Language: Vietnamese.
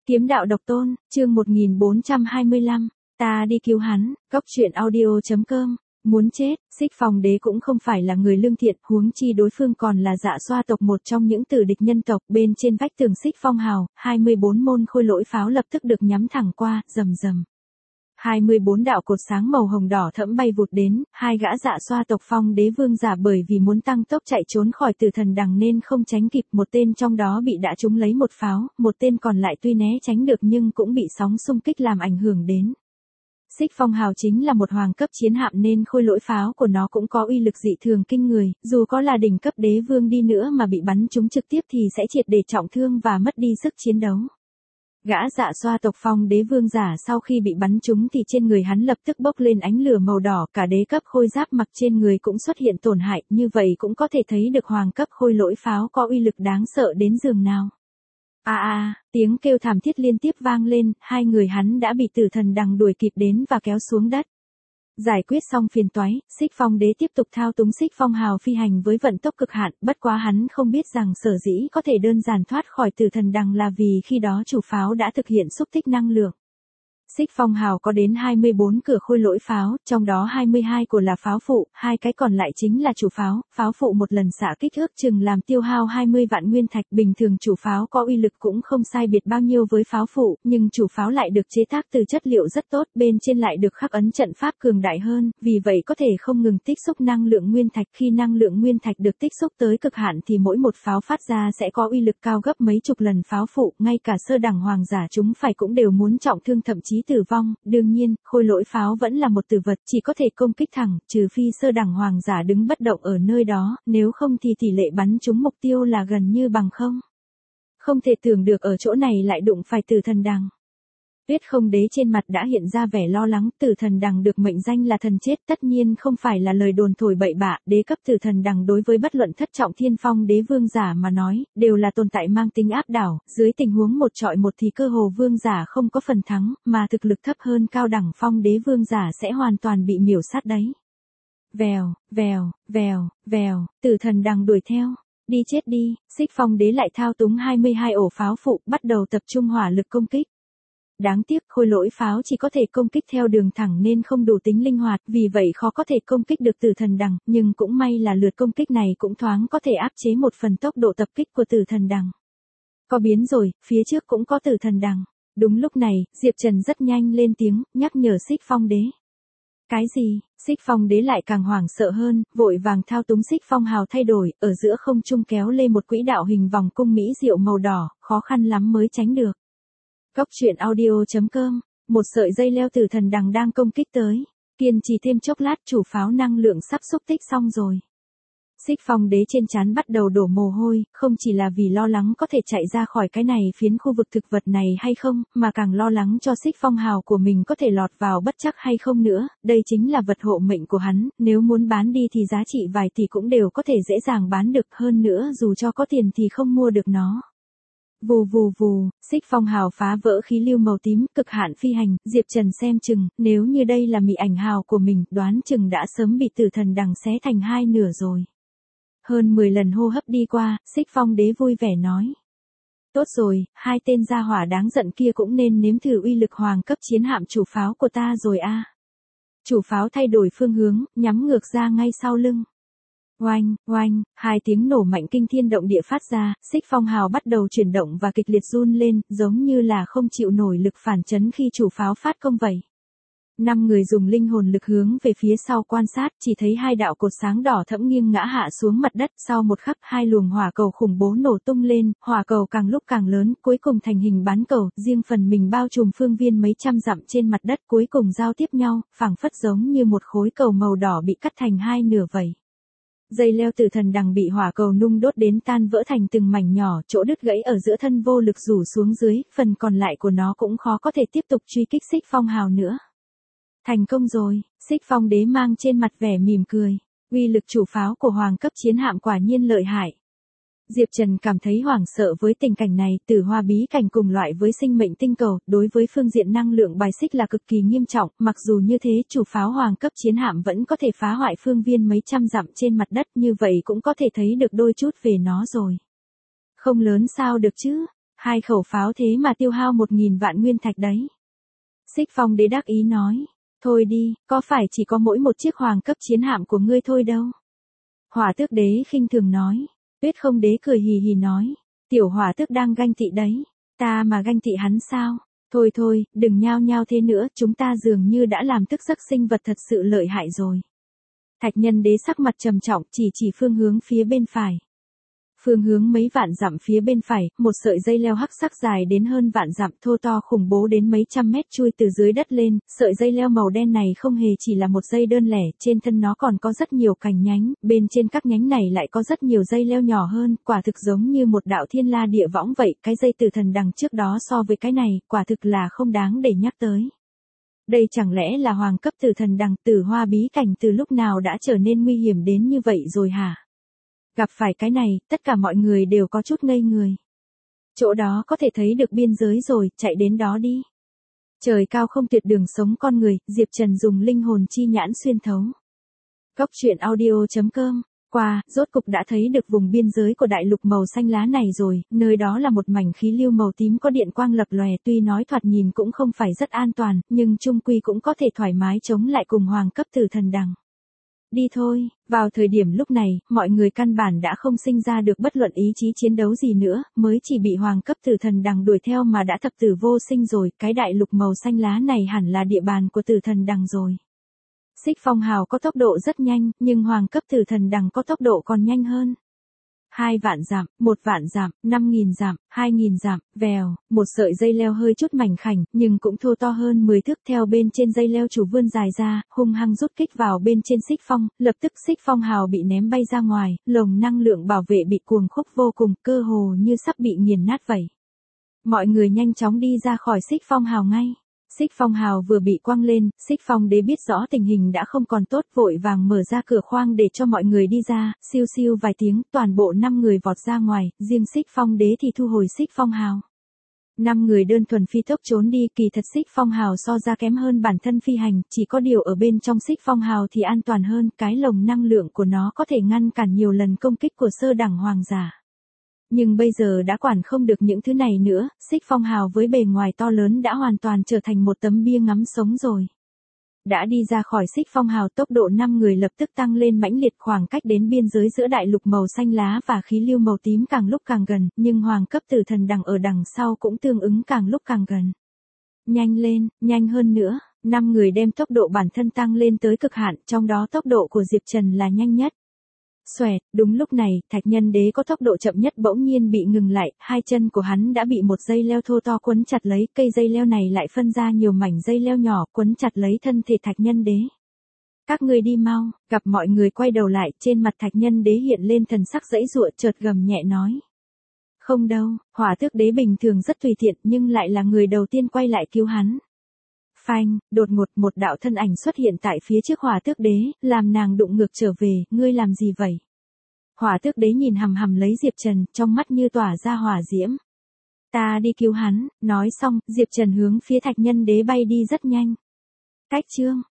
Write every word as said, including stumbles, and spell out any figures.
Kiếm đạo độc tôn, chương một nghìn bốn trăm hai mươi lăm, ta đi cứu hắn, cốc truyện audio.com, muốn chết, Xích Phong đế cũng không phải là người lương thiện, huống chi đối phương còn là Dạ Xoa tộc một trong những tử địch nhân tộc. Bên trên vách tường Xích Phong hào, hai mươi bốn môn khôi lỗi pháo lập tức được nhắm thẳng qua, rầm rầm. hai mươi bốn đạo cột sáng màu hồng đỏ thẫm bay vụt đến, hai gã Dạ Xoa tộc Phong đế vương giả bởi vì muốn tăng tốc chạy trốn khỏi Tử Thần Đằng nên không tránh kịp, một tên trong đó bị đã trúng lấy một pháo, một tên còn lại tuy né tránh được nhưng cũng bị sóng xung kích làm ảnh hưởng đến. Xích Phong hào chính là một hoàng cấp chiến hạm nên khôi lỗi pháo của nó cũng có uy lực dị thường kinh người, dù có là đỉnh cấp đế vương đi nữa mà bị bắn trúng trực tiếp thì sẽ triệt để trọng thương và mất đi sức chiến đấu. Gã Dạ Xoa tộc Phong đế vương giả sau khi bị bắn trúng thì trên người hắn lập tức bốc lên ánh lửa màu đỏ, cả đế cấp khôi giáp mặc trên người cũng xuất hiện tổn hại, như vậy cũng có thể thấy được hoàng cấp khôi lỗi pháo có uy lực đáng sợ đến giường nào. A à, a, à, tiếng kêu thảm thiết liên tiếp vang lên, hai người hắn đã bị Tử Thần Đằng đuổi kịp đến và kéo xuống đất. Giải quyết xong phiền toái, Xích Phong đế tiếp tục thao túng Xích Phong hào phi hành với vận tốc cực hạn, bất quá hắn không biết rằng sở dĩ có thể đơn giản thoát khỏi Tử Thần Đằng là vì khi đó chủ pháo đã thực hiện xúc tích năng lượng. Xích Phong hào có đến hai mươi bốn cửa khôi lỗi pháo, trong đó hai mươi hai của là pháo phụ, hai cái còn lại chính là chủ pháo, pháo phụ một lần xạ kích ước chừng làm tiêu hao hai mươi vạn nguyên thạch, bình thường chủ pháo có uy lực cũng không sai biệt bao nhiêu với pháo phụ, nhưng chủ pháo lại được chế tác từ chất liệu rất tốt, bên trên lại được khắc ấn trận pháp cường đại hơn, vì vậy có thể không ngừng tích xúc năng lượng nguyên thạch, khi năng lượng nguyên thạch được tích xúc tới cực hạn thì mỗi một pháo phát ra sẽ có uy lực cao gấp mấy chục lần pháo phụ, ngay cả sơ đẳng hoàng giả chúng phải cũng đều muốn trọng thương thậm chí tử vong. Đương nhiên, khôi lỗi pháo vẫn là một tử vật, chỉ có thể công kích thẳng, trừ phi sơ đẳng hoàng giả đứng bất động ở nơi đó, nếu không thì tỷ lệ bắn trúng mục tiêu là gần như bằng không. Không thể tưởng được ở chỗ này lại đụng phải Tử Thần Đằng. Tuyết Không đế trên mặt đã hiện ra vẻ lo lắng, Tử Thần Đằng được mệnh danh là thần chết, tất nhiên không phải là lời đồn thổi bậy bạ, đế cấp Tử Thần Đằng đối với bất luận thất trọng thiên phong đế vương giả mà nói, đều là tồn tại mang tính áp đảo, dưới tình huống một trọi một thì cơ hồ vương giả không có phần thắng, mà thực lực thấp hơn cao đẳng phong đế vương giả sẽ hoàn toàn bị miểu sát đấy. Vèo, vèo, vèo, vèo, Tử Thần Đằng đuổi theo. Đi chết đi, Xích Phong đế lại thao túng hai mươi hai ổ pháo phụ, bắt đầu tập trung hỏa lực công kích. Đáng tiếc khôi lỗi pháo chỉ có thể công kích theo đường thẳng nên không đủ tính linh hoạt, vì vậy khó có thể công kích được Tử Thần Đằng, nhưng cũng may là lượt công kích này cũng thoáng có thể áp chế một phần tốc độ tập kích của Tử Thần Đằng. Có biến rồi, phía trước cũng có Tử Thần Đằng. Đúng lúc này, Diệp Trần rất nhanh lên tiếng, nhắc nhở Xích Phong đế. Cái gì? Xích Phong đế lại càng hoảng sợ hơn, vội vàng thao túng Xích Phong hào thay đổi, ở giữa không trung kéo lên một quỹ đạo hình vòng cung mỹ diệu màu đỏ, khó khăn lắm mới tránh được. Cốc truyện audio.com, một sợi dây leo Tử Thần Đằng đang công kích tới. Kiên trì thêm chốc lát, chủ pháo năng lượng sắp xúc tích xong rồi. Xích Phong đế trên trán bắt đầu đổ mồ hôi, không chỉ là vì lo lắng có thể chạy ra khỏi cái này phiến khu vực thực vật này hay không, mà càng lo lắng cho Xích Phong hào của mình có thể lọt vào bất trắc hay không nữa, đây chính là vật hộ mệnh của hắn, nếu muốn bán đi thì giá trị vài tỷ cũng đều có thể dễ dàng bán được, hơn nữa dù cho có tiền thì không mua được nó. Vù vù vù, Xích Phong hào phá vỡ khí lưu màu tím, cực hạn phi hành, Diệp Trần xem chừng, nếu như đây là mị ảnh hào của mình, đoán chừng đã sớm bị Tử Thần Đằng xé thành hai nửa rồi. Hơn mười lần hô hấp đi qua, Xích Phong đế vui vẻ nói. Tốt rồi, hai tên gia hỏa đáng giận kia cũng nên nếm thử uy lực hoàng cấp chiến hạm chủ pháo của ta rồi a. À. Chủ pháo thay đổi phương hướng, nhắm ngược ra ngay sau lưng. Oanh, oanh, hai tiếng nổ mạnh kinh thiên động địa phát ra, Xích Phong hào bắt đầu chuyển động và kịch liệt run lên, giống như là không chịu nổi lực phản chấn khi chủ pháo phát công vậy. Năm người dùng linh hồn lực hướng về phía sau quan sát, chỉ thấy hai đạo cột sáng đỏ thẫm nghiêng ngã hạ xuống mặt đất, sau một khắc hai luồng hỏa cầu khủng bố nổ tung lên, hỏa cầu càng lúc càng lớn, cuối cùng thành hình bán cầu, riêng phần mình bao trùm phương viên mấy trăm dặm trên mặt đất, cuối cùng giao tiếp nhau, phảng phất giống như một khối cầu màu đỏ bị cắt thành hai nửa vậy. Dây leo Tử Thần Đằng bị hỏa cầu nung đốt đến tan vỡ thành từng mảnh nhỏ, chỗ đứt gãy ở giữa thân vô lực rủ xuống dưới, phần còn lại của nó cũng khó có thể tiếp tục truy kích Xích Phong hào nữa. Thành công rồi, Xích Phong đế mang trên mặt vẻ mỉm cười. Uy lực chủ pháo của hoàng cấp chiến hạm quả nhiên lợi hại. Diệp Trần cảm thấy hoảng sợ với tình cảnh này, Tử Hoa bí cảnh cùng loại với sinh mệnh tinh cầu, đối với phương diện năng lượng bài xích là cực kỳ nghiêm trọng, mặc dù như thế chủ pháo hoàng cấp chiến hạm vẫn có thể phá hoại phương viên mấy trăm dặm trên mặt đất, như vậy cũng có thể thấy được đôi chút về nó rồi. Không lớn sao được chứ? Hai khẩu pháo thế mà tiêu hao một nghìn vạn nguyên thạch đấy. Xích Phong đế đắc ý nói. Thôi đi, có phải chỉ có mỗi một chiếc hoàng cấp chiến hạm của ngươi thôi đâu. Hỏa tước đế khinh thường nói. Tuyết không đế cười hì hì nói. Tiểu hỏa tước đang ganh tị đấy. Ta mà ganh tị hắn sao? Thôi thôi, đừng nhao nhao thế nữa, chúng ta dường như đã làm tức giấc sinh vật thật sự lợi hại rồi. Thạch nhân đế sắc mặt trầm trọng chỉ chỉ phương hướng phía bên phải. Phương hướng mấy vạn dặm phía bên phải, một sợi dây leo hắc sắc dài đến hơn vạn dặm thô to khủng bố đến mấy trăm mét chui từ dưới đất lên, sợi dây leo màu đen này không hề chỉ là một dây đơn lẻ, trên thân nó còn có rất nhiều cành nhánh, bên trên các nhánh này lại có rất nhiều dây leo nhỏ hơn, quả thực giống như một đạo thiên la địa võng vậy, cái dây tử thần đằng trước đó so với cái này, quả thực là không đáng để nhắc tới. Đây chẳng lẽ là hoàng cấp tử thần đằng, Tử Hoa bí cảnh từ lúc nào đã trở nên nguy hiểm đến như vậy rồi hả? Gặp phải cái này, tất cả mọi người đều có chút ngây người. Chỗ đó có thể thấy được biên giới rồi, chạy đến đó đi. Trời cao không tuyệt đường sống con người, Diệp Trần dùng linh hồn chi nhãn xuyên thấu. Góc truyện audio chấm com. Qua, rốt cục đã thấy được vùng biên giới của đại lục màu xanh lá này rồi, nơi đó là một mảnh khí lưu màu tím có điện quang lập lòe, tuy nói thoạt nhìn cũng không phải rất an toàn, nhưng chung quy cũng có thể thoải mái chống lại cùng hoàng cấp tử thần đằng. Đi thôi, vào thời điểm lúc này, mọi người căn bản đã không sinh ra được bất luận ý chí chiến đấu gì nữa, mới chỉ bị hoàng cấp tử thần đằng đuổi theo mà đã thập tử vô sinh rồi, cái đại lục màu xanh lá này hẳn là địa bàn của tử thần đằng rồi. Xích Phong hào có tốc độ rất nhanh, nhưng hoàng cấp tử thần đằng có tốc độ còn nhanh hơn. Hai vạn dặm, một vạn dặm, năm nghìn dặm, hai nghìn dặm, vèo, một sợi dây leo hơi chút mảnh khảnh, nhưng cũng thô to hơn mười thước theo bên trên dây leo chủ vươn dài ra, hung hăng rút kích vào bên trên Xích Phong, lập tức Xích Phong hào bị ném bay ra ngoài, lồng năng lượng bảo vệ bị cuồng khúc vô cùng, cơ hồ như sắp bị nghiền nát vậy. Mọi người nhanh chóng đi ra khỏi Xích Phong hào ngay. Xích Phong hào vừa bị quăng lên, Xích Phong đế biết rõ tình hình đã không còn tốt, vội vàng mở ra cửa khoang để cho mọi người đi ra, siêu siêu vài tiếng, toàn bộ năm người vọt ra ngoài, riêng Xích Phong đế thì thu hồi Xích Phong hào. Năm người đơn thuần phi tốc trốn đi, kỳ thật Xích Phong hào so ra kém hơn bản thân phi hành, chỉ có điều ở bên trong Xích Phong hào thì an toàn hơn, cái lồng năng lượng của nó có thể ngăn cản nhiều lần công kích của sơ đẳng hoàng giả. Nhưng bây giờ đã quản không được những thứ này nữa, Xích Phong hào với bề ngoài to lớn đã hoàn toàn trở thành một tấm bia ngắm sống rồi. Đã đi ra khỏi Xích Phong hào, tốc độ năm người lập tức tăng lên mãnh liệt, khoảng cách đến biên giới giữa đại lục màu xanh lá và khí lưu màu tím càng lúc càng gần, nhưng hoàng cấp tử thần đằng ở đằng sau cũng tương ứng càng lúc càng gần. Nhanh lên, nhanh hơn nữa, năm người đem tốc độ bản thân tăng lên tới cực hạn, trong đó tốc độ của Diệp Trần là nhanh nhất. Xoẹt, đúng lúc này, thạch nhân đế có tốc độ chậm nhất bỗng nhiên bị ngừng lại, hai chân của hắn đã bị một dây leo thô to quấn chặt lấy, cây dây leo này lại phân ra nhiều mảnh dây leo nhỏ quấn chặt lấy thân thể thạch nhân đế. Các ngươi đi mau, gặp mọi người quay đầu lại, trên mặt thạch nhân đế hiện lên thần sắc giãy giụa, chợt gầm nhẹ nói. Không đâu, hỏa tước đế bình thường rất tùy tiện nhưng lại là người đầu tiên quay lại cứu hắn. Phanh, đột ngột một đạo thân ảnh xuất hiện tại phía trước hỏa tước đế, làm nàng đụng ngược trở về, ngươi làm gì vậy? Hỏa tước đế nhìn hằm hằm lấy Diệp Trần, trong mắt như tỏa ra hỏa diễm. Ta đi cứu hắn, nói xong, Diệp Trần hướng phía thạch nhân đế bay đi rất nhanh. Cách chương,